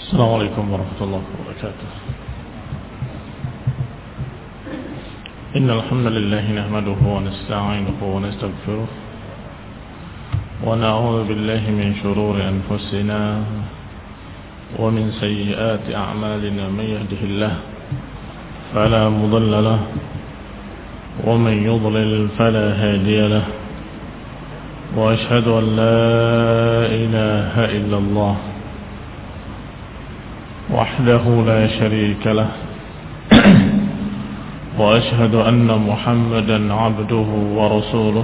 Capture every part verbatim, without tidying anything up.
السلام عليكم ورحمة الله وبركاته. إن الحمد لله نحمده ونستعينه ونستغفره ونعوذ بالله من شرور أنفسنا ومن سيئات أعمالنا. من يهده الله فلا مضل له ومن يضلل فلا هادي له، وأشهد أن لا إله إلا الله وحده لا شريك له، وأشهد أن محمدا عبده ورسوله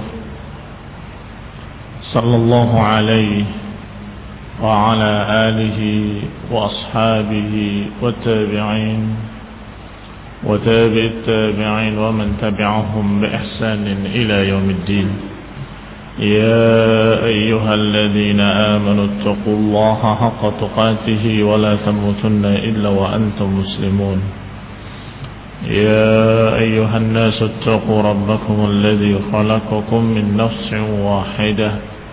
صلى الله عليه وعلى آله وأصحابه والتابعين وتابع التابعين ومن تبعهم بإحسان إلى يوم الدين. يا أيها الذين آمنوا اتقوا الله حق تقاته ولا تموتن إلا وأنتم مسلمون. يا أيها الناس اتقوا ربكم الذي خلقكم من نفس واحدة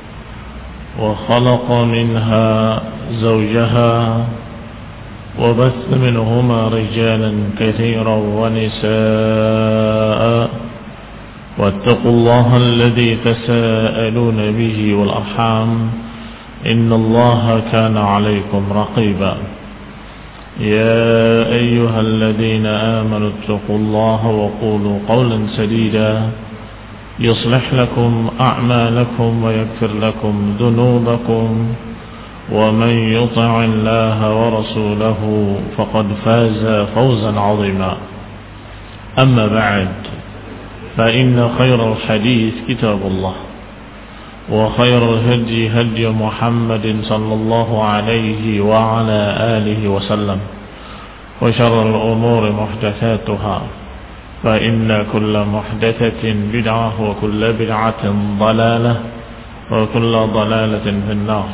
وخلق منها زوجها وبث منهما رجالا كثيرا ونساء، واتقوا الله الذي تساءلون به والأرحام إن الله كان عليكم رقيبا. يا أيها الذين آمنوا اتقوا الله وقولوا قولا سديدا يصلح لكم أعمالكم ويغفر لكم ذنوبكم، ومن يطع الله ورسوله فقد فاز فوزا عظيما. أما بعد، فإن خير الحديث كتاب الله، وخير الهدي هدي محمد صلى الله عليه وعلى آله وسلم، وشر الأمور محدثاتها، فإن كل محدثة بدعة وكل بدعة ضلالة وكل ضلالة في النار.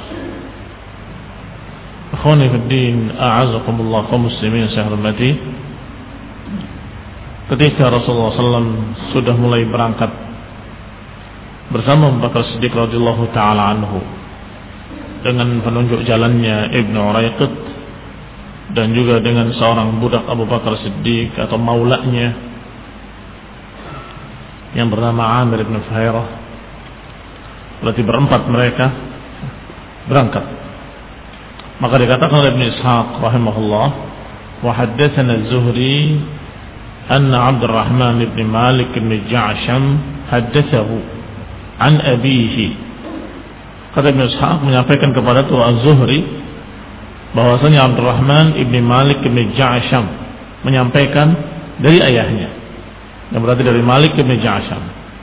Akhwani fi din, a'azakumullah, kaum muslimin saya hormati. Ketika Rasulullah sallallahu alaihi wasallam sudah mulai berangkat bersama Abu Bakar Siddiq radhiyallahu taala anhu dengan penunjuk jalannya Ibnu Uraiqit dan juga dengan seorang budak Abu Bakar Siddiq atau maulanya yang bernama Amir bin Fuhairah, berarti berempat mereka berangkat. Maka dikatakan oleh Ibnu Ishaq rahimahullah, wa haddatsana Az-Zuhri anna Abdurrahman bin Malik bin Ja'sham haddatsahu an abihi. Kata Ibnu Ishaq menyampaikan kepada tu Az-Zuhri bahwasanya Abdurrahman bin Malik bin Ja'sham menyampaikan dari ayahnya, yang berarti dari Malik bin Ja'sham,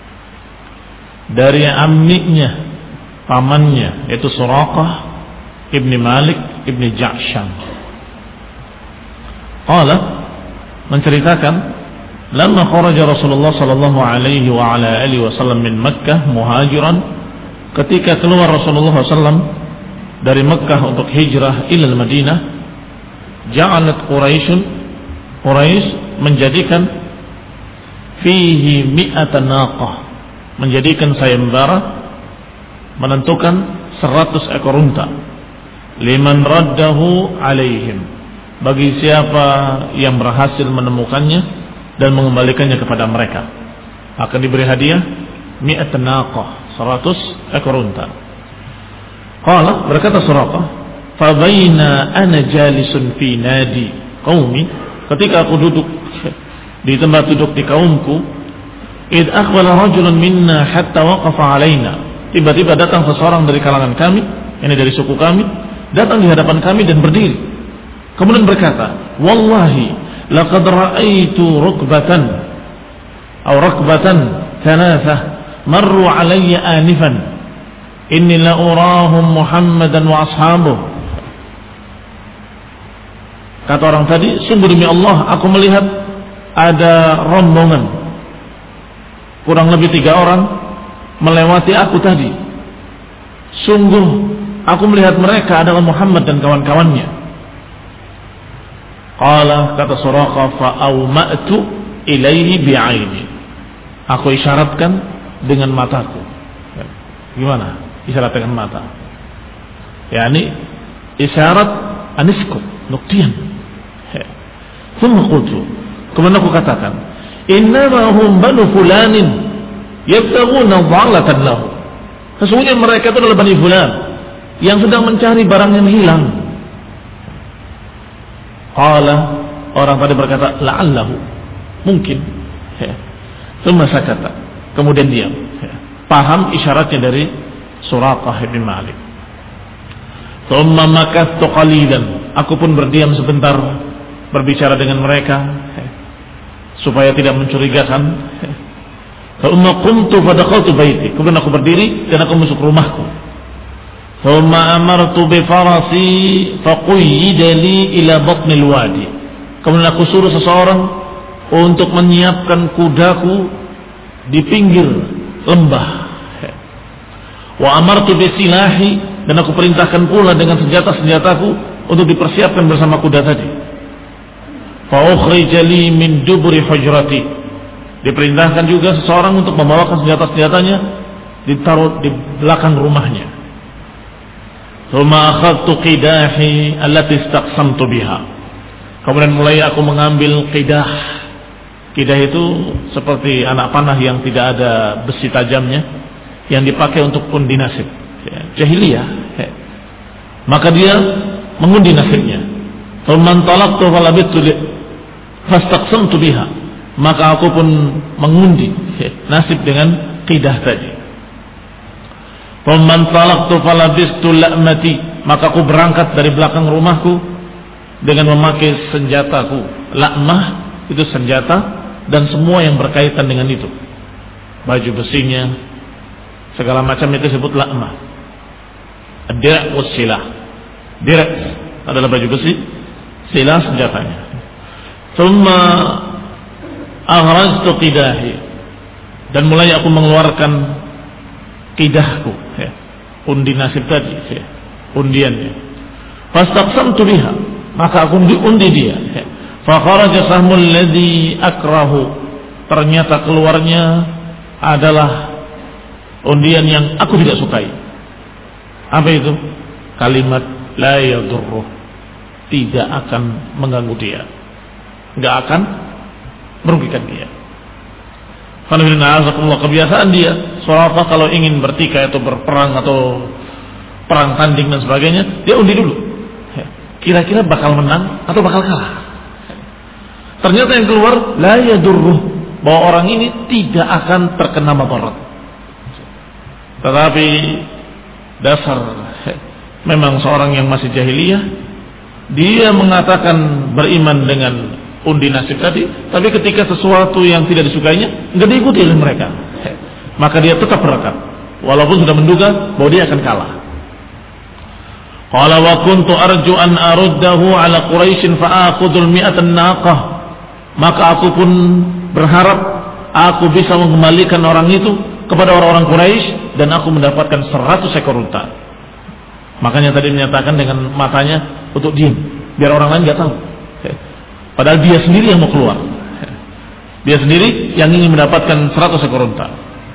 dari amminya, pamannya, yaitu Suraqah ibni Malik ibni Ja'sham. Qala, menceritakan, lamma kharaja Rasulullah sallallahu alaihi wa ala alihi wasallam min Makkah muhajiran, ketika keluar Rasulullah sallallahu alaihi wasallam dari Makkah untuk hijrah ila Madinah, ja'alat Quraisyun, Quraisy menjadikan fihi mi'atan naqah, menjadikan sayembara, menentukan seratus ekor unta, liman raddahu alaihim, bagi siapa yang berhasil menemukannya dan mengembalikannya kepada mereka akan diberi hadiah mi'at naqah, seratus ekor unta. Qala, berkata Suraqah, fa baina ana jalisun fi nadi qaumi, ketika aku duduk di tempat duduk di kaumku, id aqbala rajulun minna hatta waqafa alaina, tiba-tiba datang seseorang dari kalangan kami, ini dari suku kami, datang di hadapan kami dan berdiri, kemudian berkata, wallahi laqad ra'aitu rukbatan atau rakbatan thalathah marru alayya anifan inni la urahum Muhammadan wa ashabuh. Kata orang tadi, sungguh demi Allah, aku melihat ada rombongan kurang lebih tiga orang melewati aku tadi. Sungguh aku melihat mereka adalah Muhammad dan kawan-kawannya. Qala, kata Suraqah, fa awma'tu ilaihi bi'aini, aku isyaratkan dengan mataku. Gimana isyarat dengan mata? Yani isyarat aniskut, untuk diam. Thumma qultu, kemudian aku katakan, innama hum banu fulanin yabtaghuna dhalatan lahu. Sesungguhnya mereka itu adalah Bani Fulan yang sedang mencari barang yang hilang. Qala, orang tadi berkata, la'allahu, mungkin. Thumma sakata, kemudian diam. Paham isyaratnya dari Suraqah bin Malik. Thumma makathtu qalilan, aku pun berdiam sebentar berbicara dengan mereka supaya tidak mencurigakan. Thumma qumtu fa dakhaltu baiti, kemudian aku berdiri dan aku masuk rumahku. Thumma amartu bi farasi fa qayyida li ila batnil wadi, kemudian aku suruh seseorang untuk menyiapkan kudaku di pinggir lembah. Wa amartu bi silahi, dan aku perintahkan pula dengan senjata-senjataku untuk dipersiapkan bersama kuda tadi. Fa ukhrija li min duburi hujrati, diperintahkan juga seseorang untuk membawakan senjata-senjatanya ditaruh di belakang rumahnya. Thumma akhadtu qidahi allati istaqsamtu biha, kemudian mulai aku mengambil qidah. Qidah itu seperti anak panah yang tidak ada besi tajamnya, yang dipakai untuk undi nasib jahiliyah. Maka dia mengundi nasibnya. Thumma talaqtu falabittu fastaqsamtu biha, maka aku pun mengundi nasib dengan qidah tadi. Thumma talaqtu falabistu la'mati, maka aku berangkat dari belakang rumahku dengan memakai senjataku. La'mah itu senjata dan semua yang berkaitan dengan itu, baju besinya, segala macam itu disebut la'mah. Ad-dir' was silah. Dir' adalah baju besi, silah senjatanya. Thumma aghrajtu qidahi, dan mulai aku mengeluarkan qidahku, ya, undi nasib tadi, ya, undiannya. Fastaqsamtu biha, maka aku undi dia. Ya. Fa kharaja sahmul ladzi akrahu, ternyata keluarnya adalah undian yang aku tidak sukai. Apa itu? Kalimat la yadurruh, tidak akan mengganggu dia, enggak akan merugikan dia. Alhamdulillah, kebiasaan dia Suraqah kalau ingin bertikai atau berperang atau perang tanding dan sebagainya, dia undi dulu, kira-kira bakal menang atau bakal kalah. Ternyata yang keluar la yadurruh, bahwa orang ini tidak akan terkena madarat. Tetapi dasar memang seorang yang masih jahiliyah, dia mengatakan beriman dengan undi nasib tadi, tapi ketika sesuatu yang tidak disukainya enggak diikuti oleh mereka, maka dia tetap berekam walaupun sudah menduga bahwa dia akan kalah. Qala wa kuntu arju an aruddahu ala Quraisy fa akhudul mi'atan naqah, maka aku pun berharap aku bisa mengembalikan orang itu kepada orang-orang Quraisy dan aku mendapatkan seratus ekor unta. Makanya tadi menyatakan dengan matanya untuk diam biar orang lain enggak tahu. Padahal dia sendiri yang mau keluar. Dia sendiri yang ingin mendapatkan seratus ekor unta.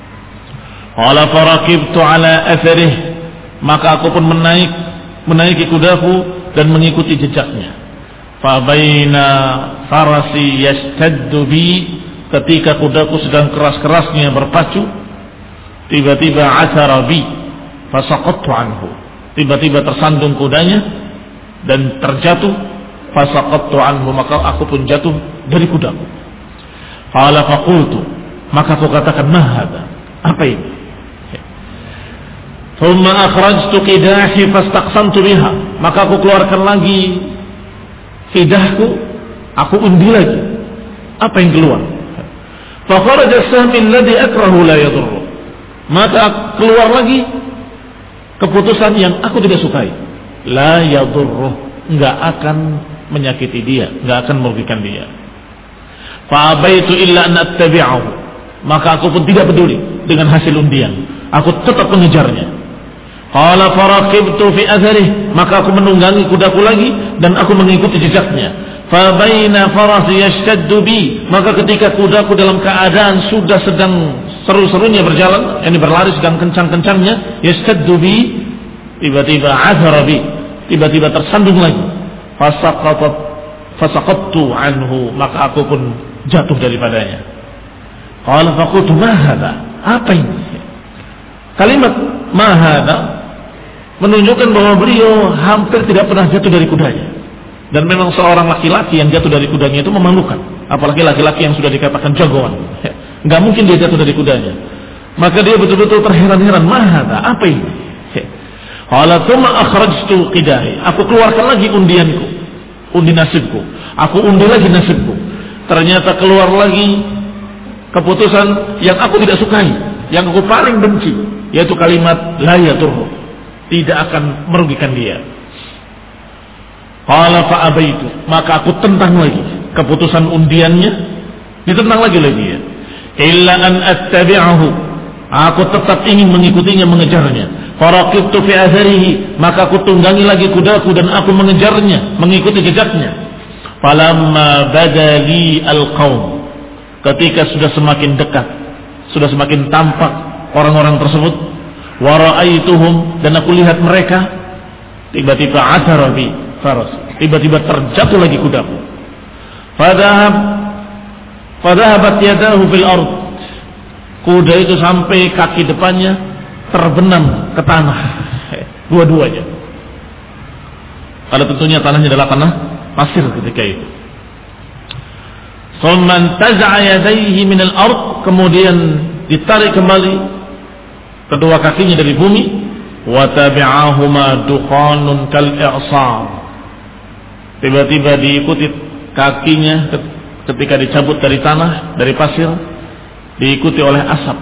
Qala faraqibtu ala atharih, maka aku pun menaik menaiki kudaku dan mengikuti jejaknya. Fa baina farasi yastaddu bi, ketika kudaku sedang keras-kerasnya berpacu, tiba-tiba athara bi fasaqattu anhu, tiba-tiba tersandung kudanya dan terjatuh. Fasaqattu anhu, maka aku pun jatuh dari kudaku. Qala faqultu, maka aku katakan, ma hadha, apa ini? Thumma akhrajtu qidahi fastaqsamtu biha, maka aku keluarkan lagi qidahku, aku undi lagi. Apa yang keluar? Fa kharaja sahmi alladhi akrahu la yadurru, maka keluar lagi keputusan yang aku tidak sukai. La yadurru, enggak akan menyakiti dia, enggak akan merugikan dia. Fa abaitu illa an attabi'ahu, maka aku pun tidak peduli dengan hasil undian, aku tetap mengejarnya. Qala faraqibtu fi atharih, maka aku menunggangi kudaku lagi dan aku mengikuti jejaknya. Fa baina farasi yashtaddu bi, maka ketika kudaku dalam keadaan sudah sedang seru-serunya berjalan, yakni berlari sedang kencang-kencangnya, yashtaddu bi, tiba-tiba athara bi, tiba-tiba tersandung lagi. fasaqatat fasaqattu anhu, maka aku pun jatuh daripadanya. Qala faqultu ma hadha, apa ini? Kalimat ma hadha menunjukkan bahwa beliau hampir tidak pernah jatuh dari kudanya. Dan memang seorang laki-laki yang jatuh dari kudanya itu memalukan, apalagi laki-laki yang sudah dikatakan jagoan. Enggak mungkin dia jatuh dari kudanya. Maka dia betul-betul terheran-heran, ma hadha, apa ini? Qala tsumma akhrajtu qidahi, aku keluarkan lagi undianku, undi nasibku. Aku undi lagi nasibku. Ternyata keluar lagi keputusan yang aku tidak sukai, yang aku paling benci, yaitu kalimat la yadurru, tidak akan merugikan dia. Qala fa abaitu, maka aku tentang lagi keputusan undiannya, ditentang lagi lagi ya. Illa an attabi'ahu, aku tetap ingin mengikutinya, mengejarnya. Faraqibtu fi atharihi, maka aku tunggangi lagi kudaku dan aku mengejarnya, mengikuti jejaknya. Falamma badali alqaum, ketika sudah semakin dekat, sudah semakin tampak orang-orang tersebut, wa ra'aituhum, dan aku lihat mereka, tiba-tiba athara bi faras, tiba-tiba terjatuh lagi kudaku. Fadhahab fadhahabat yadahu fil ard, kuda itu sampai kaki depannya terbenam ke tanah, dua-duanya. Kalau tentunya tanahnya adalah tanah pasir ketika itu. Thumma taza'a yadayhi min al-ard, kemudian ditarik kembali kedua kakinya dari bumi. Wa tabi'ahuma dukhanun kal i'sar, tiba-tiba diikuti kakinya ketika dicabut dari tanah, dari pasir, diikuti oleh asap.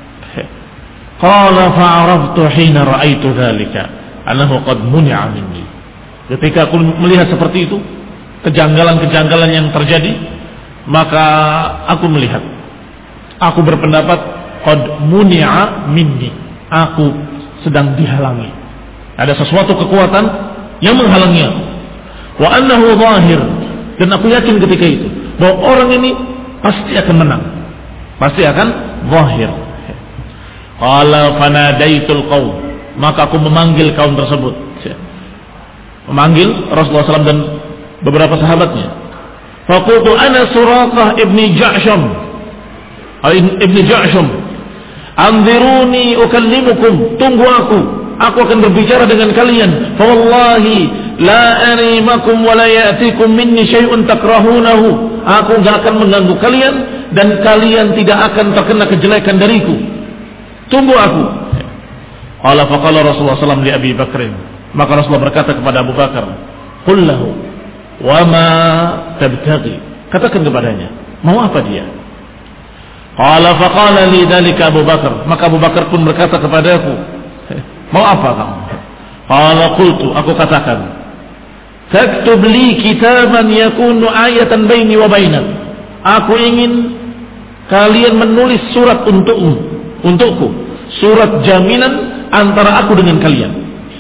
Qala fa'araftu hina ra'aitu dzalika annahu qad muni'a minni. Ketika aku melihat seperti itu, kejanggalan-kejanggalan yang terjadi, maka aku melihat, aku berpendapat qad muni'a minni, aku sedang dihalangi. Ada sesuatu kekuatan yang menghalangi aku. Wa annahu zahir, dan aku yakin ketika itu bahwa orang ini pasti akan menang, pasti akan zahir. Qala fanadaitul qaum, maka aku memanggil kaum tersebut, memanggil Rasulullah shallallahu alaihi wasallam dan beberapa sahabatnya. Faqultu ana Suraqah ibni Ja'sham, ibni Ja'sham, anziruni ukallimukum, tunggu aku, aku akan berbicara dengan kalian. Fa wallahi la arimakum wa la ya'tikum minni syai'un takrahunahu, aku enggak akan mengganggu kalian dan kalian tidak akan terkena kejelekan dariku. Tunggu aku. Qala faqala Rasulullah sallallahu alaihi wasallam li Abi Bakr, maka Rasulullah berkata kepada Abu Bakar, qul lahu wa ma tabtaghi, katakan kepadanya mau apa dia. Qala faqala li dzalika Abu Bakar, maka Abu Bakar pun berkata kepadaku, mau apa kamu? Qala qultu, aku katakan, taktub li kitaban yakunu ayatan baini wa bainak, aku ingin kalian menulis surat untukmu, untukku, surat jaminan antara aku dengan kalian.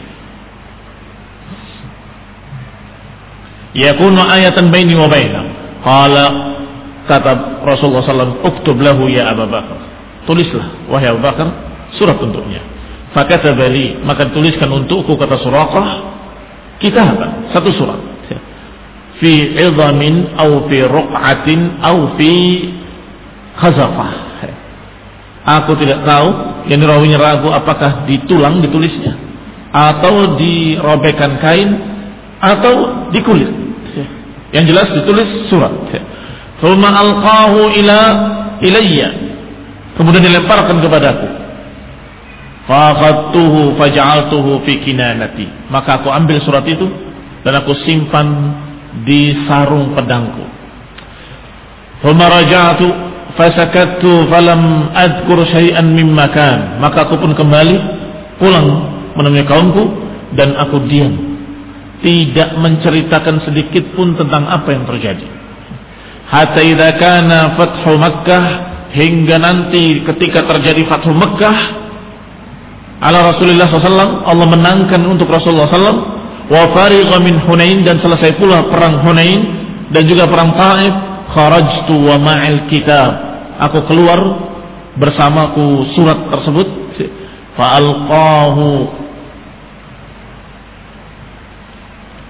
Yakunu ayatan baini wa bainak. Qala, kata Rasulullah sallallahu alaihi wasallam, uktub lahu ya Abu Bakar, tulislah wahai Abu Bakar surat untuknya. Fakataba li, maka tuliskan untukku, kata Suraqah, kitaban, satu surat, fi idhamin aw fi ruq'atin aw fi khazafah. Aku tidak tahu, yang rawinya ragu apakah di tulang ditulisnya, atau dirobekkan kain, atau di kulit. Yang jelas ditulis surat. Thumma alqahu ila ilayya, kemudian dilemparkan kepadaku. Faqadtuhu faj'altuhu fi kinanati, maka aku ambil surat itu dan aku simpan di sarung pedangku. Thumma raja'tu fasakattu falam adkur syai'an mimma kan, maka aku pun kembali pulang menemui kaumku dan aku diam, tidak menceritakan sedikit pun tentang apa yang terjadi. Hatta idza kana fathu Makkah, hingga nanti ketika terjadi fathu Makkah ala Rasulullah sallallahu alaihi wasallam, Allah menangkan untuk Rasulullah sallallahu alaihi wasallam, wa farigha min Hunain, dan selesai pula perang Hunain dan juga perang Taif. Kharajtu wa ma'al kitab, aku keluar bersamaku surat tersebut. Fa'alqahu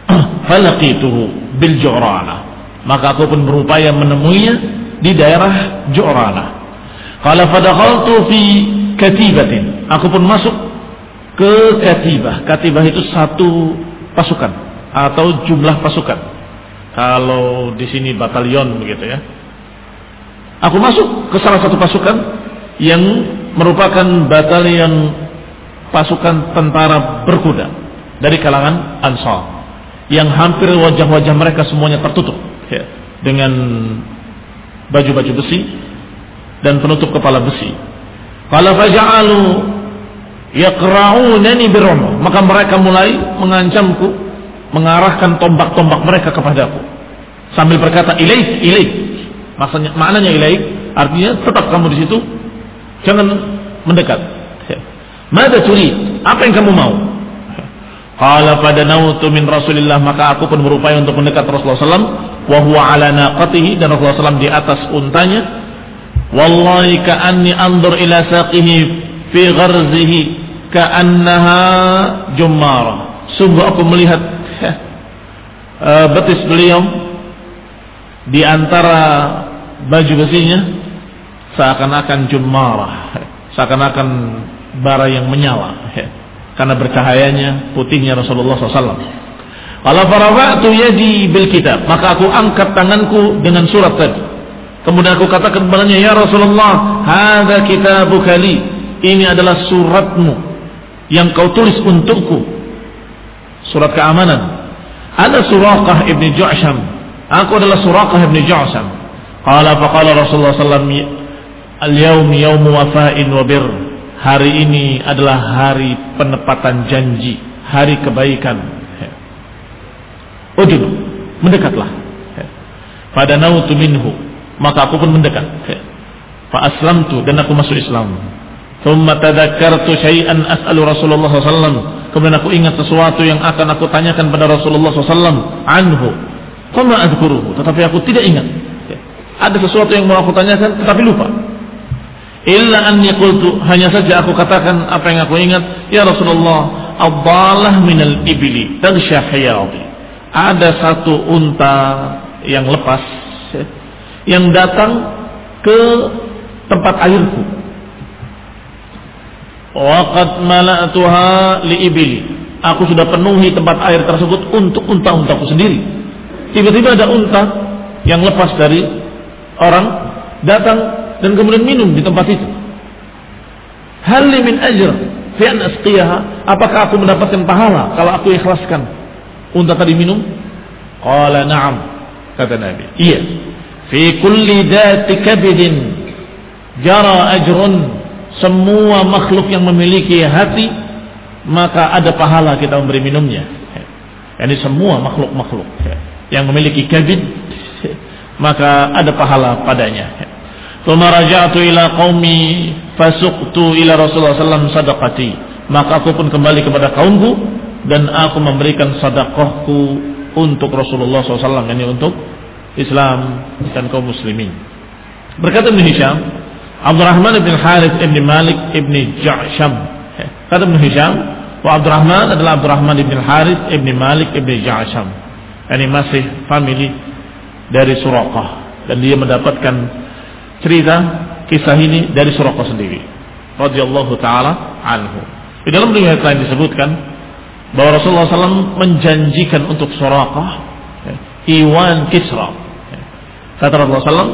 falaqituhu bil Ju'rana. Maka aku pun berupaya menemuinya di daerah Ju'rana. Qala fadakhaltu fi katibatin. Aku pun masuk ke katibah. Katibah itu satu pasukan atau jumlah pasukan. Kalau di sini batalion begitu ya. Aku masuk ke salah satu pasukan yang merupakan batalion pasukan tentara berkuda dari kalangan Ansar, yang hampir wajah-wajah mereka semuanya tertutup ya, dengan baju-baju besi dan penutup kepala besi. Qala faja'alu yaqra'unani birrum, maka mereka mulai mengancamku, mengarahkan tombak-tombak mereka kepadaku sambil berkata ilaik ilaik. Maksudnya maknanya ilaik artinya tetap kamu di situ, jangan mendekat. Mada turid? Apa yang kamu mau? Qala fadanautu min Rasulillah, maka aku pun berupaya untuk mendekat Rasulullah sallallahu alaihi wasallam wa huwa ala naqatihi, dan Rasulullah sallallahu alaihi wasallam di atas untanya. Wallahi ka'anni anzur ila saqihi fi gharzihi ka'annaha jummara. Sungguh aku melihat uh, betis beliau di antara baju besinya seakan-akan jummara, seakan-akan bara yang menyala karena bercahayanya putihnya Rasulullah sallallahu alaihi wasallam. Qala farafa'tu yadi bil kitab, maka aku angkat tanganku dengan surat tadi. Kemudian aku katakan kepadanya, ya Rasulullah, hadza kitabuka li, ini adalah suratmu yang kau tulis untukku, surat keamanan. Ana Suraqah ibn Ju'sham, aku adalah Suraqah ibn Ju'sham. Qala faqala Rasulullah sallallahu alaihi wasallam, al-yawm yawmu wafa'in wa birr, hari ini adalah hari penepatan janji, hari kebaikan. Udnu, mendekatlah. Fadanautu minhu, maka aku pun mendekat. Fa aslamtu, dan aku masuk Islam. Thumma tadakkartu syai'an as'alu Rasulullah sallallahu alaihi wasallam, kemudian aku ingat sesuatu yang akan aku tanyakan pada Rasulullah sallallahu alaihi wasallam anhu. Fama adzuruhu, tetapi aku tidak ingat. Ada sesuatu yang mau aku tanyakan tetapi lupa. Illa anni qultu, hanya saja aku katakan apa yang aku ingat, ya Rasulullah, ad-dalah minal ibli taghsha hiyadi. Ada satu unta yang lepas yang datang ke tempat airku. Wa qad mala'tuha li ibli. Aku sudah penuhi tempat air tersebut untuk unta-untaku sendiri. Tiba-tiba ada unta yang lepas dari orang datang dan kemudian minum di tempat itu. Hal li min ajr fi an asqiyaha, apakah aku mendapatkan pahala kalau aku ikhlaskan unta tadi minum? Qala na'am, kata Nabi. Iya. Fi kulli dati kabidin jara ajrun, semua makhluk yang memiliki hati maka ada pahala kita memberi minumnya. Yani semua makhluk-makhluk yang memiliki kabid maka ada pahala padanya. Tsumma raja'tu ila qaumi fasuqtu ila Rasulullah sallallahu alaihi wasallam sadaqati, maka aku pun kembali kepada kaumku dan aku memberikan sedekahku untuk Rasulullah sallallahu alaihi wasallam, yakni untuk Islam dan kaum muslimin. Berkata Ibn Hisham, Abdurrahman bin Harith bin Malik bin Ja'sham. Kata Ibn Hisham, wa Abdurrahman adalah Abdurrahman bin Harith bin Malik bin Ja'sham. Ini masih family dari Suraqah, dan dia mendapatkan cerita kisah ini dari Suraqah sendiri radhiyallahu taala anhu. Di dalam riwayat lain disebutkan bahwa Rasulullah sallallahu alaihi wasallam menjanjikan untuk Suraqah Iwan Kisra. Kata Rasulullah sallallahu alaihi wasallam,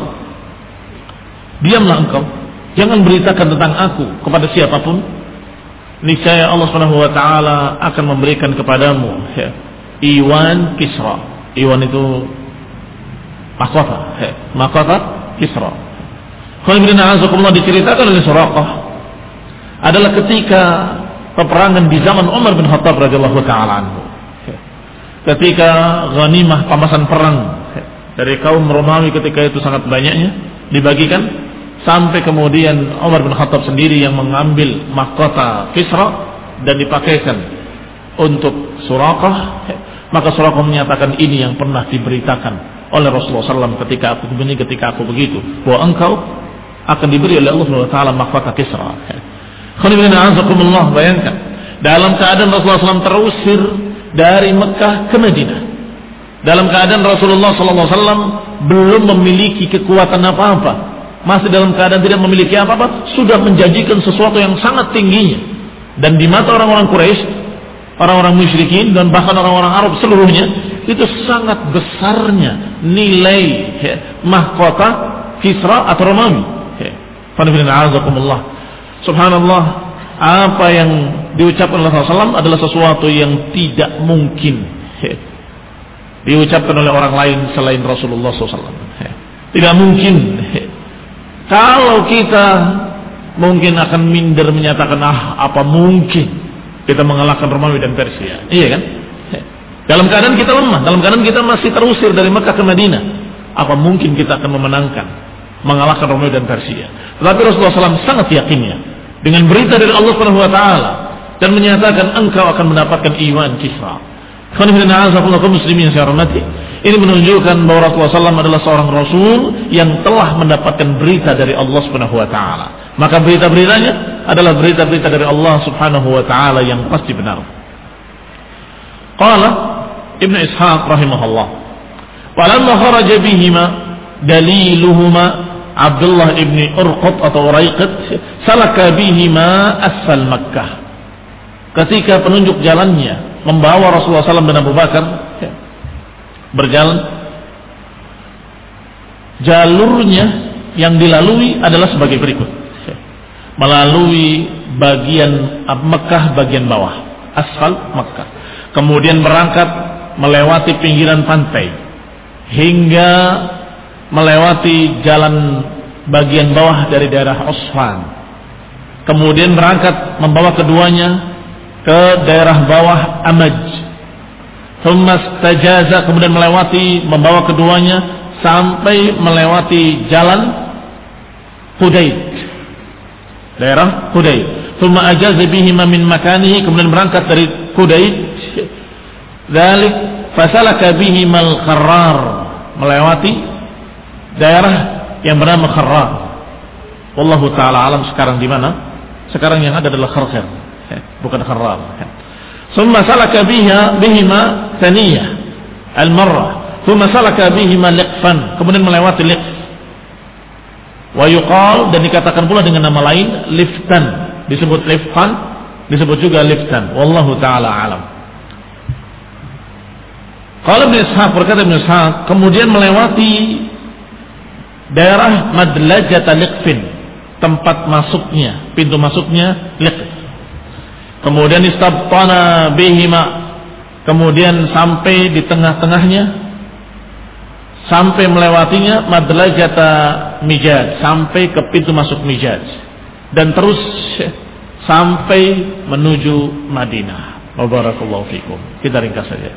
diamlah engkau, jangan beritakan tentang aku kepada siapapun, niscaya Allah Subhanahu wa taala akan memberikan kepadamu ya, Iwan Kisra. Iwan itu mahkota, ya, mahkota Kisra. Kalau diceritakan oleh Suraqah adalah ketika peperangan di zaman Umar bin Khattab radhiyallahu taala anhu. Ketika ghanimah pamasan perang dari kaum Romawi ketika itu sangat banyaknya dibagikan, sampai kemudian Umar bin Khattab sendiri yang mengambil mahkota Kisra dan dipakaikan untuk Suraqah. Maka Suraqah menyatakan, ini yang pernah diberitakan oleh Rasulullah sallallahu alaihi wasallam ketika aku begini, ketika aku begitu, bahwa engkau akan diberi oleh Allah Subhanahu wa taala mahkota Kisra. Bayangkan, dalam keadaan Rasulullah sallallahu alaihi wasallam terusir dari Mekah ke Madinah, dalam keadaan Rasulullah sallallahu alaihi wasallam belum memiliki kekuatan apa-apa, masih dalam keadaan tidak memiliki apa-apa, sudah menjanjikan sesuatu yang sangat tingginya. Dan di mata orang-orang Quraisy, orang-orang musyrikin dan bahkan orang-orang Arab seluruhnya, itu sangat besarnya nilai ya, mahkota Kisra atau Romawi. Subhanallah, apa yang diucapkan oleh Rasulullah adalah sesuatu yang tidak mungkin ya, diucapkan oleh orang lain selain Rasulullah shallallahu alaihi wasallam. Tidak mungkin. Kalau kita mungkin akan minder menyatakan, ah apa mungkin kita mengalahkan Romawi dan Persia. Iya kan? Dalam keadaan kita lemah, dalam keadaan kita masih terusir dari Mekah ke Madinah, apa mungkin kita akan memenangkan, mengalahkan Romawi dan Persia? Tetapi Rasulullah shallallahu alaihi wasallam sangat yakinnya dengan berita dari Allah Subhanahu Wa Taala dan menyatakan engkau akan mendapatkan iwan Kisra. Muslimin yang hormati, ini menunjukkan bahwa Rasulullah shallallahu alaihi wasallam adalah seorang Rasul yang telah mendapatkan berita dari Allah Subhanahu Wa Taala. Maka berita-beritanya adalah berita-berita dari Allah Subhanahu Wa Taala yang pasti benar. Qala Ibnu Ishaq rahimahullah, walamma kharaja bihima daliluhuma Abdullah ibni Urqut atau Uraiqat salaka bihima asfal Makkah. Ketika penunjuk jalannya membawa Rasulullah shallallahu alaihi wasallam dan Abu Bakar ya, berjalan, jalurnya yang dilalui adalah sebagai berikut ya, melalui bagian Mekah bagian bawah, asfal Mekah, kemudian berangkat melewati pinggiran pantai hingga melewati jalan bagian bawah dari daerah Usfan, kemudian berangkat membawa keduanya ke daerah bawah Amaj, thumma stajaza, kemudian melewati membawa keduanya sampai melewati jalan Hudaid, daerah Hudaid, thumma ajaza bihima min makanihi, kemudian berangkat dari Hudaid, dzalik fasalaka bihima al-Kharrar, melewati daerah yang bernama Kharrar. Wallahu taala alam sekarang di mana? Sekarang yang ada adalah Kharkhir, bukan Kharrar. Thumma salaka biha bihima thaniyah al-marrah, thumma salaka bihima liqfan, kemudian melewati liqf. Wa yuqal, dan dikatakan pula dengan nama lain liftan, disebut liftan, disebut juga liftan. Wallahu taala alam. Qala Ibnu Ishaq, berkata Ibnu Ishaq, kemudian melewati daerah Madlajat Liqfin, tempat masuknya, pintu masuknya Liqf. Kemudian istabtana bihima, kemudian sampai di tengah-tengahnya, sampai melewatinya Madlajata Mijaj, sampai ke pintu masuk Mijaj, dan terus sampai menuju Madinah. Barakallahu fikum. Kita ringkas saja.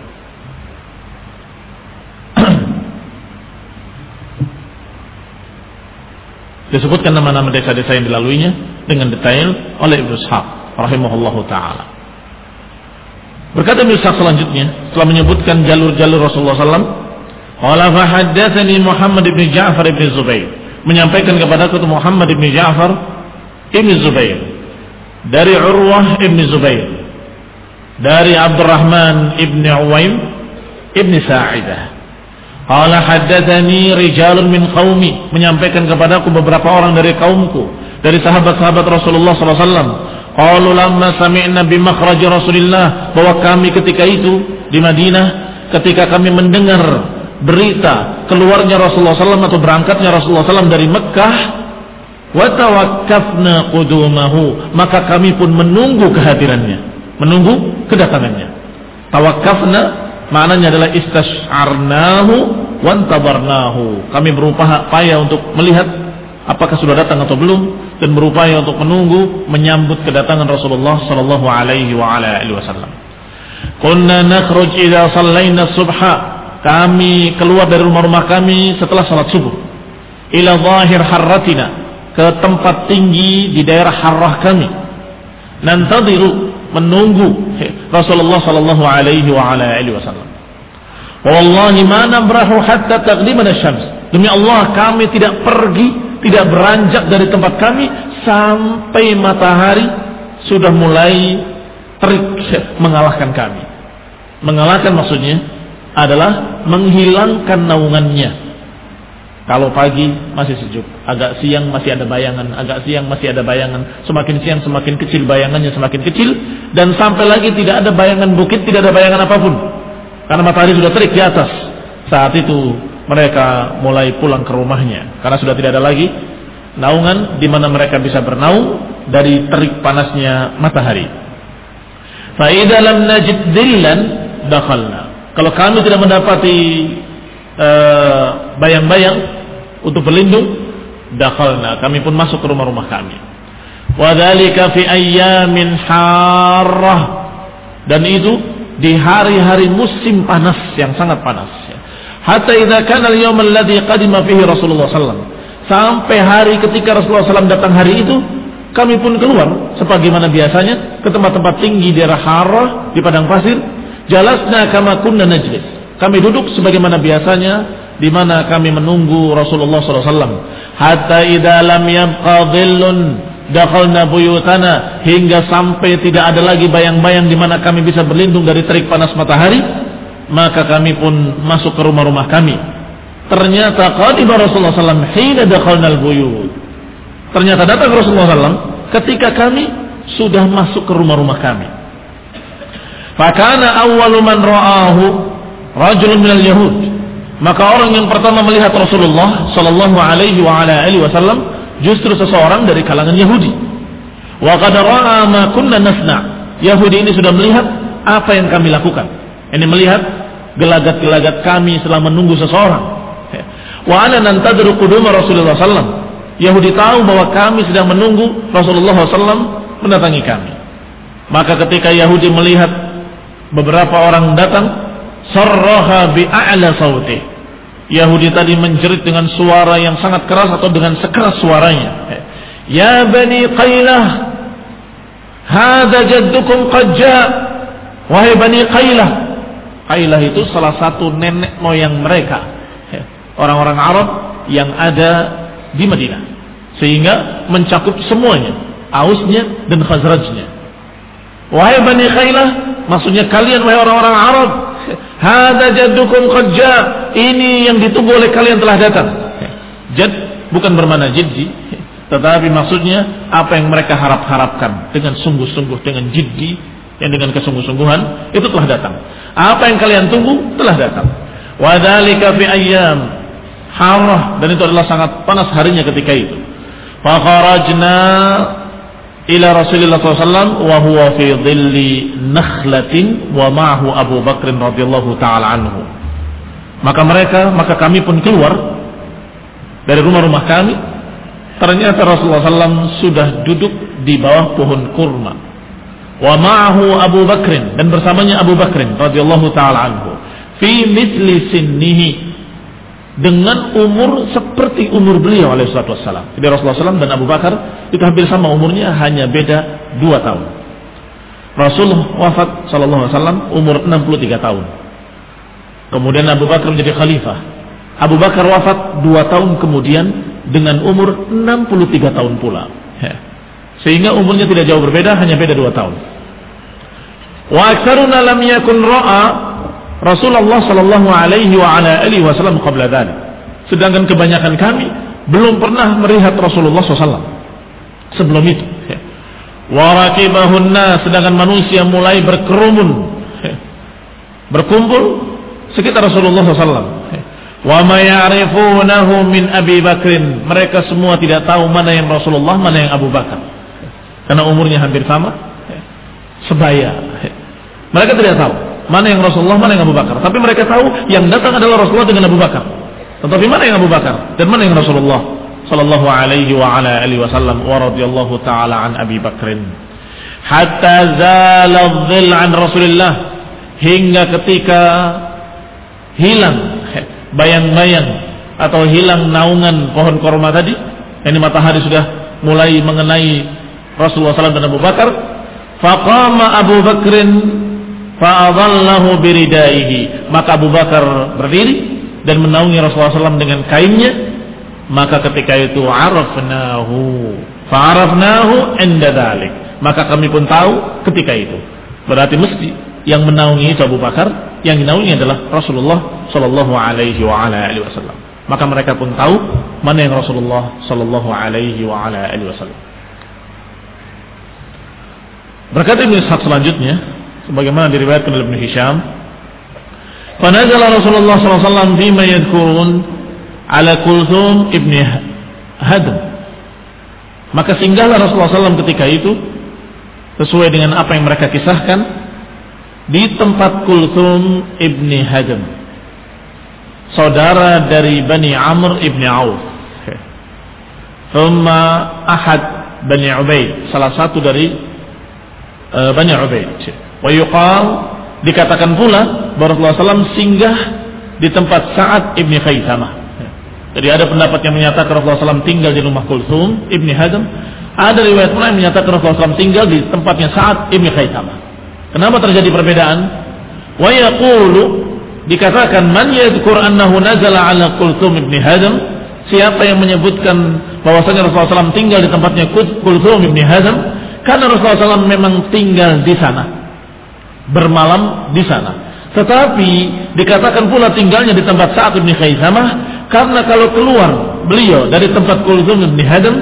Disebutkan nama-nama desa-desa yang dilaluinya dengan detail oleh Ibnu Ishaq rahimahullahu taala. Berkata Ibnu Ishaq selanjutnya setelah menyebutkan jalur-jalur Rasulullah sallallahu alaihi wasallam, qala fa haddatsani Muhammad bin Ja'far bin Zubair, menyampaikan kepadaku Muhammad bin Ja'far bin Zubair dari Urwah bin Zubair, dari Abdurrahman bin Uwaim bin Sa'idah. Qala haddatsani rijalun min qaumi, menyampaikan kepadaku beberapa orang dari kaumku, dari sahabat-sahabat Rasulullah sallallahu alaihi wasallam. Qalu lamma sami'na bi makhraj Rasulillah, bahwa kami ketika itu di Madinah, ketika kami mendengar berita keluarnya Rasulullah sallallahu alaihi wasallam atau berangkatnya Rasulullah sallallahu alaihi wasallam dari Mekkah, wa tawakkafna qudumahu, maka kami pun menunggu kehadirannya, menunggu kedatangannya. Tawakkafna maknanya adalah istasy'arnahu wantabarnahu, kami berupaya untuk melihat apakah sudah datang atau belum, dan berupaya untuk menunggu menyambut kedatangan Rasulullah sallallahu alaihi wa ala alihi wasallam. Kunna nakhruj idza shallaina subha, kami keluar dari rumah-rumah kami setelah salat subuh, ila zahir harratina, ke tempat tinggi di daerah Harrah kami, nantadiru, menunggu Rasulullah sallallahu alaihi wa ala alihi wasallam. Wallahi ma nabrahu hatta taghlibana syams, demi Allah kami tidak pergi, tidak beranjak dari tempat kami sampai matahari sudah mulai terik mengalahkan kami. Mengalahkan maksudnya adalah menghilangkan naungannya. Kalau pagi masih sejuk, agak siang masih ada bayangan, agak siang masih ada bayangan, semakin siang semakin kecil bayangannya, semakin kecil, dan sampai lagi tidak ada bayangan bukit, tidak ada bayangan apapun, karena matahari sudah terik di atas. Saat itu mereka mulai pulang ke rumahnya, karena sudah tidak ada lagi naungan di mana mereka bisa bernaung dari terik panasnya matahari. Fa idza lam najid dhillan dakhalna. Kalau kami tidak mendapati Uh, bayang-bayang untuk berlindung, dakhalna, kami pun masuk ke rumah-rumah kami. Wa dzalika fi ayyamin harrah, dan itu di hari-hari musim panas yang sangat panas. Hatta idza kana al-yawm alladhi qadima fihi Rasulullah sallallahu alaihi wasallam, sampai hari ketika Rasulullah sallallahu alaihi wasallam datang hari itu, kami pun keluar sebagaimana biasanya ke tempat-tempat tinggi di daerah Harrah, di padang pasir. Jalasna kama kunna najlis, kami duduk sebagaimana biasanya di mana kami menunggu Rasulullah sallallahu alaihi wasallam. Hatta idza lam yabqa dhillun dakhalna buyutana, hingga sampai tidak ada lagi bayang-bayang di mana kami bisa berlindung dari terik panas matahari, maka kami pun masuk ke rumah-rumah kami. Ternyata qadima Rasulullah sallallahu alaihi wasallam hina dakhalna al-buyut. Ternyata datang Rasulullah sallallahu alaihi wasallam ketika kami sudah masuk ke rumah-rumah kami. Fakana awwalu man ra'ahu rajulun minal yahud, maka orang yang pertama melihat Rasulullah sallallahu alaihi wa ala alihi wasallam justru seseorang dari kalangan Yahudi. Wa qad ra'a ma kunna nasna, Yahudi ini sudah melihat apa yang kami lakukan. Ini melihat gelagat-gelagat kami setelah menunggu seseorang. Wa ana nantadru quduma Rasulullah sallallahu alaihi wasallam, Yahudi tahu bahwa kami sedang menunggu Rasulullah sallallahu alaihi wasallam mendatangi kami. Maka ketika Yahudi melihat beberapa orang datang, sarraha bi'a'la sautih, Yahudi tadi menjerit dengan suara yang sangat keras atau dengan sekeras suaranya. Ya Bani Qailah, hadza jaddukum qad jaa. Wahai Bani Qailah. Qailah itu salah satu nenek moyang mereka, orang-orang Arab yang ada di Madinah, sehingga mencakup semuanya, Ausnya dan Khazrajnya. Wahai Bani Qailah, maksudnya kalian wahai orang-orang Arab, hadza jaddukum qad jaa, ini yang ditunggu oleh kalian telah datang. Jad bukan bermakna jiddi, tetapi maksudnya apa yang mereka harap-harapkan dengan sungguh-sungguh, dengan jiddi, yang dengan kesungguh-sungguhan itu telah datang. Apa yang kalian tunggu telah datang. Wa dzalika fi ayyam harrah, dan itu adalah sangat panas harinya ketika itu. Fa kharajna ila Rasulullah sallallahu alaihi wasallam wa huwa fi dhilli nakhlatin wa ma'ahu Abu Bakr radhiyallahu taala anhu. Maka mereka, maka kami pun keluar dari rumah-rumah kami. Ternyata Rasulullah sallallahu alaihi wasallam sudah duduk di bawah pohon kurma. Wa ma'ahu Abu Bakr, dan bersamanya Abu Bakr radhiyallahu taala anhu, fi mithli sinnihi, dengan umur seperti umur beliau alaihi salatu wassalam. Jadi Rasulullah sallallahu alaihi wasallam dan Abu Bakar itu hampir sama umurnya, hanya beda dua tahun. Rasulullah wafat sallallahu alaihi wasallam umur enam puluh tiga tahun. Kemudian Abu Bakar menjadi khalifah. Abu Bakar wafat dua tahun kemudian dengan umur enam puluh tiga tahun pula. Sehingga umurnya tidak jauh berbeda, hanya beda dua tahun. Wa aktsaruna lam yakun ra'a Rasulullah sallallahu alaihi wa ala alihi wasallam qabla dzalik. Sedangkan kebanyakan kami belum pernah melihat Rasulullah sallallahu alaihi wasallam sebelum itu. Wa rakibahun nas, sedangkan manusia mulai berkerumun, berkumpul sekitar Rasulullah sallallahu alaihi wasallam. Wa ma ya'rifunahu min Abi Bakrin, mereka semua tidak tahu mana yang Rasulullah, mana yang Abu Bakar, karena umurnya hampir sama, sebaya. Mereka tidak tahu mana yang Rasulullah, mana yang Abu Bakar. Tapi mereka tahu yang datang adalah Rasulullah dengan Abu Bakar. Tetapi mana yang Abu Bakar dan mana yang Rasulullah sallallahu alaihi wa ala alihi wasallam wa radhiyallahu taala an Abi Bakrin. Hatta zala dhill an Rasulillah, hingga ketika hilang bayang-bayang atau hilang naungan pohon korma tadi, ini matahari sudah mulai mengenai Rasulullah sallallahu alaihi wasallam dan Abu Bakar. Faqama Abu Bakrin fa'adallahu biridaihi, maka Abu Bakar berdiri dan menaungi Rasulullah sallallahu alaihi wasallam dengan kainnya. Maka ketika itu arafnahu fa'arafnahu inda dzalik, maka kami pun tahu ketika itu. Berarti mesti yang menaungi itu Abu Bakar, Yang dinaungi adalah Rasulullah sallallahu alaihi wa ala alihi wasallam. Maka mereka pun tahu mana yang Rasulullah sallallahu alaihi wa ala alihi wasallam. Berkata Ibnu Ishaq selanjutnya, sebagaimana diriwayatkan oleh Ibnu Hisham, "Fanazala Rasulullah sallallahu alaihi wasallam bima yadhkurun ala Kulthum ibni Hadm." Maka singgahlah Rasulullah sallallahu alaihi wasallam ketika itu sesuai dengan apa yang mereka kisahkan di tempat Kulthum ibni Hadm, saudara dari Bani Amr ibni Auf, thumma ahad Bani Ubaid, salah satu dari uh, Bani Ubaid. Wa yuqal, dikatakan pula bahwa Rasulullah sallallahu alaihi wasallam singgah di tempat Sa'ad ibni Khaisamah. Jadi ada pendapat yang menyatakan Rasulullah sallallahu alaihi wasallam tinggal di rumah Kulthum ibni Hadm. Ada riwayat pula yang menyatakan Rasulullah sallallahu alaihi wasallam tinggal di tempatnya Sa'ad ibni Khaisamah. Kenapa terjadi perbedaan? Wa yaqulu, dikatakan man yadhkur annahu nazala ala Kulthum ibni Hadm, siapa yang menyebutkan bahwasanya Rasulullah sallallahu alaihi wasallam tinggal di tempatnya Kulthum ibni Hadm, karena Rasulullah sallallahu alaihi wasallam memang tinggal di sana, bermalam di sana. Tetapi dikatakan pula tinggalnya di tempat Sa'ad ibni Khaisamah, karena kalau keluar beliau dari tempat Kulthum ibni Hadm,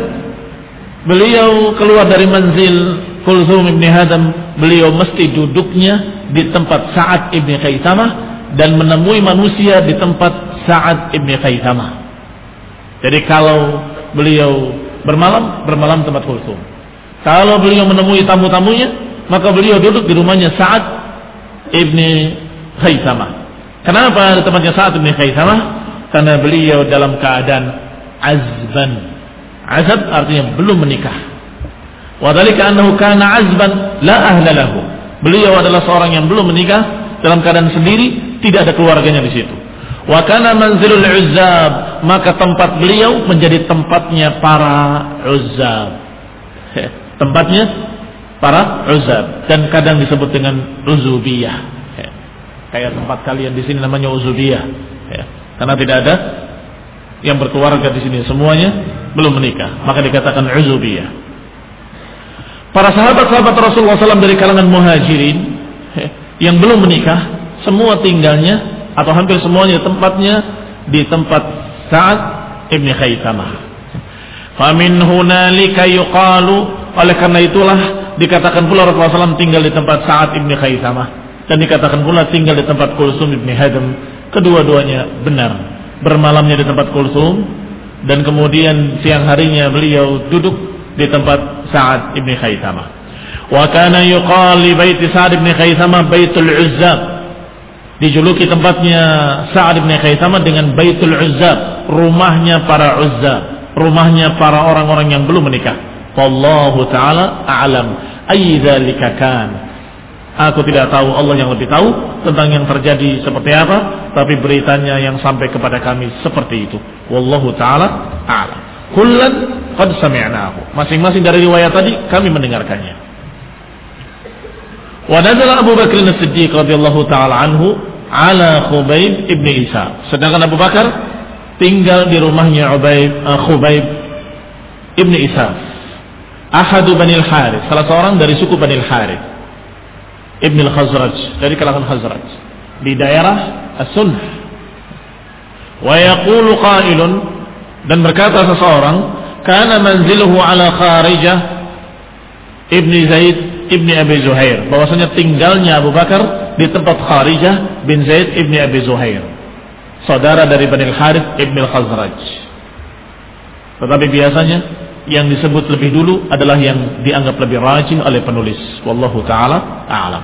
beliau keluar dari manzil Kulthum ibni Hadm, beliau mesti duduknya di tempat Sa'ad ibni Khaisamah dan menemui manusia di tempat Sa'ad ibni Khaisamah. Jadi kalau beliau bermalam, bermalam tempat Kulthum. Kalau beliau menemui tamu-tamunya, maka beliau duduk di rumahnya Sa'ad ibni Khaisamah. Kenapa di tempatnya Sa'ad ibni Khaisamah? Karena beliau dalam keadaan azban. Azab artinya belum menikah. Wa dzalika annahu kana azban la ahla lahu. Beliau adalah seorang yang belum menikah, dalam keadaan sendiri, tidak ada keluarganya di situ. Wa kana manzilul uzzab, maka tempat beliau menjadi tempatnya para uzzab. Tempatnya para uzzab, dan kadang disebut dengan uzubiyah. Kayak tempat kalian di sini namanya uzubiyah. Karena tidak ada yang berkeluarga di sini, semuanya belum menikah, maka dikatakan uzubiyah. Para sahabat-sahabat Rasulullah sallallahu alaihi wasallam dari kalangan muhajirin yang belum menikah, semua tinggalnya atau hampir semuanya tempatnya di tempat Sa'ad ibni Khaisamah. Famin hunalika yuqalu, oleh karena itulah dikatakan pula Rasulullah sallallahu alaihi wasallam tinggal di tempat Sa'ad ibni Khaisamah, dan dikatakan pula tinggal di tempat Kulthum ibni Hadm. Kedua-duanya benar. Bermalamnya di tempat Kulthum, dan kemudian siang harinya beliau duduk di tempat Sa'ad ibni Khaisamah. Wa kana yuqal li baiti Sa'ad ibni Khaisamah Baitul Uzzab. Dijuluki tempatnya Sa'ad ibni Khaisamah dengan Baitul Uzzab, rumahnya para Uzzab, rumahnya para orang-orang yang belum menikah. Wallahu taala a'lam ay dzalika kan. Aku tidak tahu, Allah yang lebih tahu tentang yang terjadi seperti apa, tapi beritanya yang sampai kepada kami seperti itu. Wallahu taala a'lam. Kullan qad sami'nahu. Masing-masing dari riwayat tadi kami mendengarkannya. Wa nazala Abu Bakr As-Siddiq radhiyallahu taala anhu ala Khubayb ibni Isa. Sedangkan Abu Bakar tinggal di rumahnya Ubayd uh, Khubayb ibni Isa, ahadu Bani al-Harith, salah seorang dari suku Bani al-Harith, Ibn al-Khazraj, dari kalangan Khazraj, di daerah As-Sunnah. Wa yaqulu qailun, dan berkata seseorang, kana manziluhu ala Kharijah ibni Zaid ibni Abi Zuhair, bahwasanya tinggalnya Abu Bakar di tempat Kharijah bin Zaid ibni Abi Zuhair, saudara dari Bani al-Harith ibn al-Khazraj. Tetapi biasanya yang disebut lebih dulu adalah yang dianggap lebih rajih oleh penulis. Wallahu taala a'lam.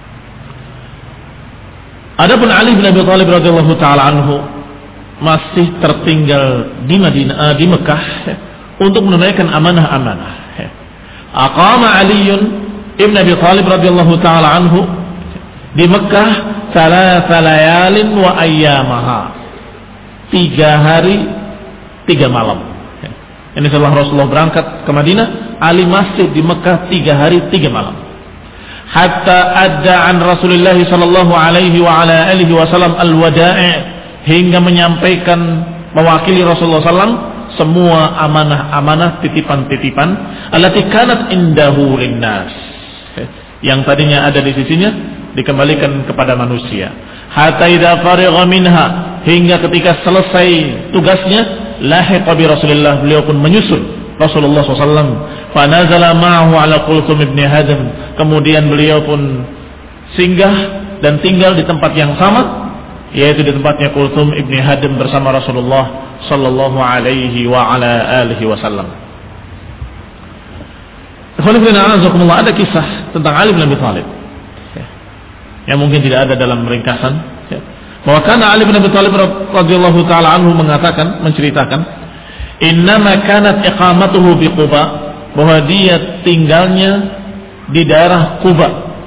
Adapun Ali bin Abi Thalib radhiyallahu taala anhu masih tertinggal di Madinah, di Mekah, untuk menunaikan amanah-amanah. Aqama Aliun ibn Abi Thalib radhiyallahu taala anhu di Mekah salasa layalin wa ayyamaha, tiga hari tiga malam. Ini setelah Rasulullah berangkat ke Madinah, Ali masih di Mekah tiga hari tiga malam. Hatta adda an Rasulullah sallallahu alaihi wa ala alihi wasallam al-wada'i, hingga menyampaikan mewakili Rasulullah sallallahu alaihi wasallam semua amanah-amanah, titipan-titipan allati kanat indahu linnas, yang tadinya ada di sisinya dikembalikan kepada manusia. hatta idza farigha minha, hingga ketika selesai tugasnya, lahiqa bi Rasulillah, beliau pun menyusul Rasulullah shallallahu alaihi wasallam. Fa nazala ma'ahu ala Kulthum ibn Hadam, kemudian beliau pun singgah dan tinggal di tempat yang sama, yaitu di tempatnya Kulthum ibn Hadam bersama Rasulullah sallallahu alaihi wa ala alihi wasallam. Ada kisah tentang Ali bin Abi Thalib yang mungkin tidak ada dalam ringkasan, bahwa karena Ali bin Abi Thalib radhiyallahu taala anhu mengatakan, menceritakan, innama kanat iqamatuhu bi Quba, bahwa dia tinggalnya di daerah Quba,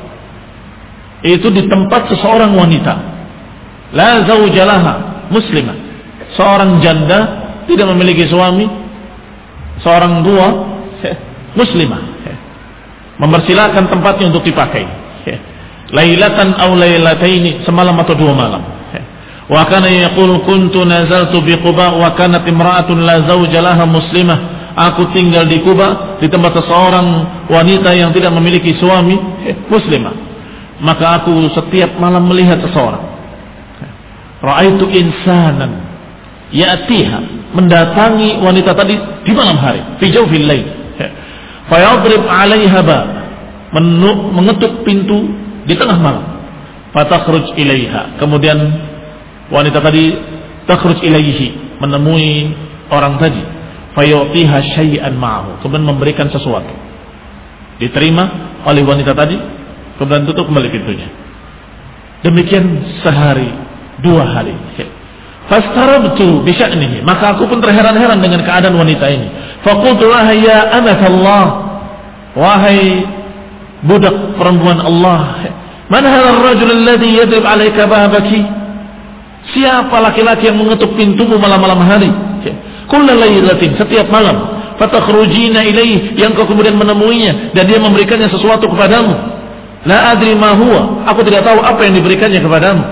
itu di tempat seseorang wanita, la zaujalaha, muslimah, seorang janda, tidak memiliki suami, seorang dua, muslimah, mempersilakan tempatnya untuk dipakai, lailatan aw lailataini, semalam atau dua malam. Wa kana yaqulu kuntu nazaltu bi Quba wa kanat imra'atun la zawja laha muslimah, aku tinggal di Quba di tempat seseorang wanita yang tidak memiliki suami, muslimah, maka aku setiap malam melihat seseorang, ra'aitu insanan ya'tiha, mendatangi wanita tadi di malam hari, fi jawfil lail, fa yadrib 'alaiha ba, mengetuk pintu di tengah malam, fa takhruj ilaiha, kemudian wanita tadi takhruj ilaihi, menemui orang tadi, fa yu'tiha syai'an ma'ahu, kemudian memberikan sesuatu, diterima oleh wanita tadi, kemudian tutup kembali pintunya. Demikian sehari, dua hari. Fastarabtu bi sya'nihi, maka aku pun terheran-heran dengan keadaan wanita ini. Faqultu laha ya amatallah, wahai budak perempuan Allah, man hadzal rajul alladhi yadrib 'alaika babaki, siapa laki-laki yang mengetuk pintumu malam-malam hari, kullu lailatin, setiap malam, fatakhrujina ilaihi, yang kau kemudian menemuinya dan dia memberikannya sesuatu kepadamu, la adri ma huwa, aku tidak tahu apa yang diberikannya kepadamu,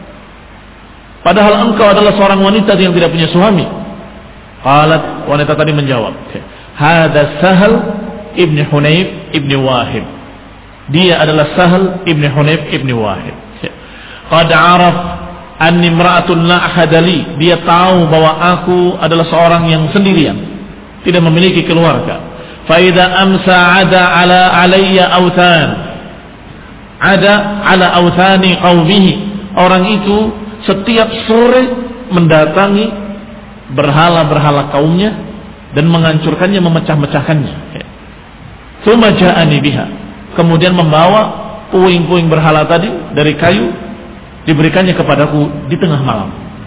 padahal engkau adalah seorang wanita yang tidak punya suami. Qalat, wanita tadi menjawab, hadza Sahal ibn Hunayf ibn Wahib, dia adalah Sahal ibn Hunayf ibn Wahib. Qad araf anni imra'atun la ahadali, dia tahu bahwa aku adalah seorang yang sendirian, tidak memiliki keluarga. Fa idza amsa ada ala alayya awthan, ada ala awthani qaumihi, orang itu setiap sore mendatangi berhala-berhala kaumnya dan menghancurkannya, memecah-mecahkannya. Tsumma ja'ani biha, kemudian membawa puing-puing berhala tadi dari kayu, diberikannya kepadaku di tengah malam.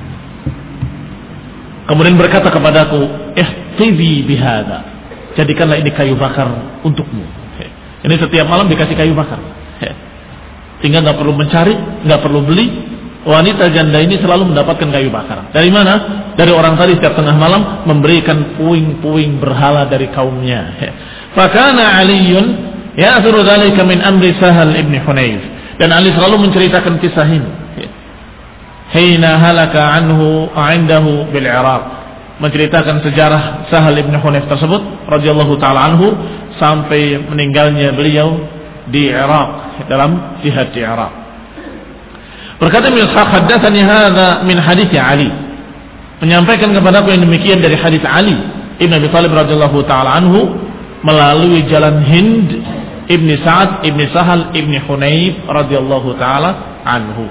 Kemudian berkata kepadaku, ihtibi bihada, jadikanlah ini kayu bakar untukmu. Ini setiap malam dikasih kayu bakar, tinggal nggak perlu mencari, nggak perlu beli. Wanita janda ini selalu mendapatkan kayu bakar. Dari mana? Dari orang tadi setiap tengah malam memberikan puing-puing berhala dari kaumnya. Fakana Aliyun ya'thuru dzalika min amri Sahal ibn Hunayf, dan Ali selalu menceritakan kisah ini. Hina halaka anhu indahu bil Iraq, menceritakan sejarah Sahal ibn Hunayf tersebut radhiyallahu taala anhu sampai meninggalnya beliau di Iraq, dalam jihad di Iraq. Berkata Ibnu Ishaq, haddatsani hadza min hadits Ali, menyampaikan kepadaku yang demikian dari hadits Ali Ibn Abi Thalib radhiyallahu taala anhu melalui jalan Hind Ibn Sa'ad Ibn Sahal Ibn Hunayf radhiyallahu taala anhu.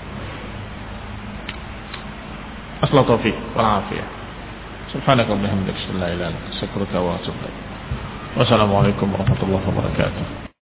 Asla taufiq wal afiyah. Subhanaka wa bihamdika, la ilaha illa anta, astaghfiruka wa atubu ilaik. Wassalamualaikum warahmatullahi wabarakatuh.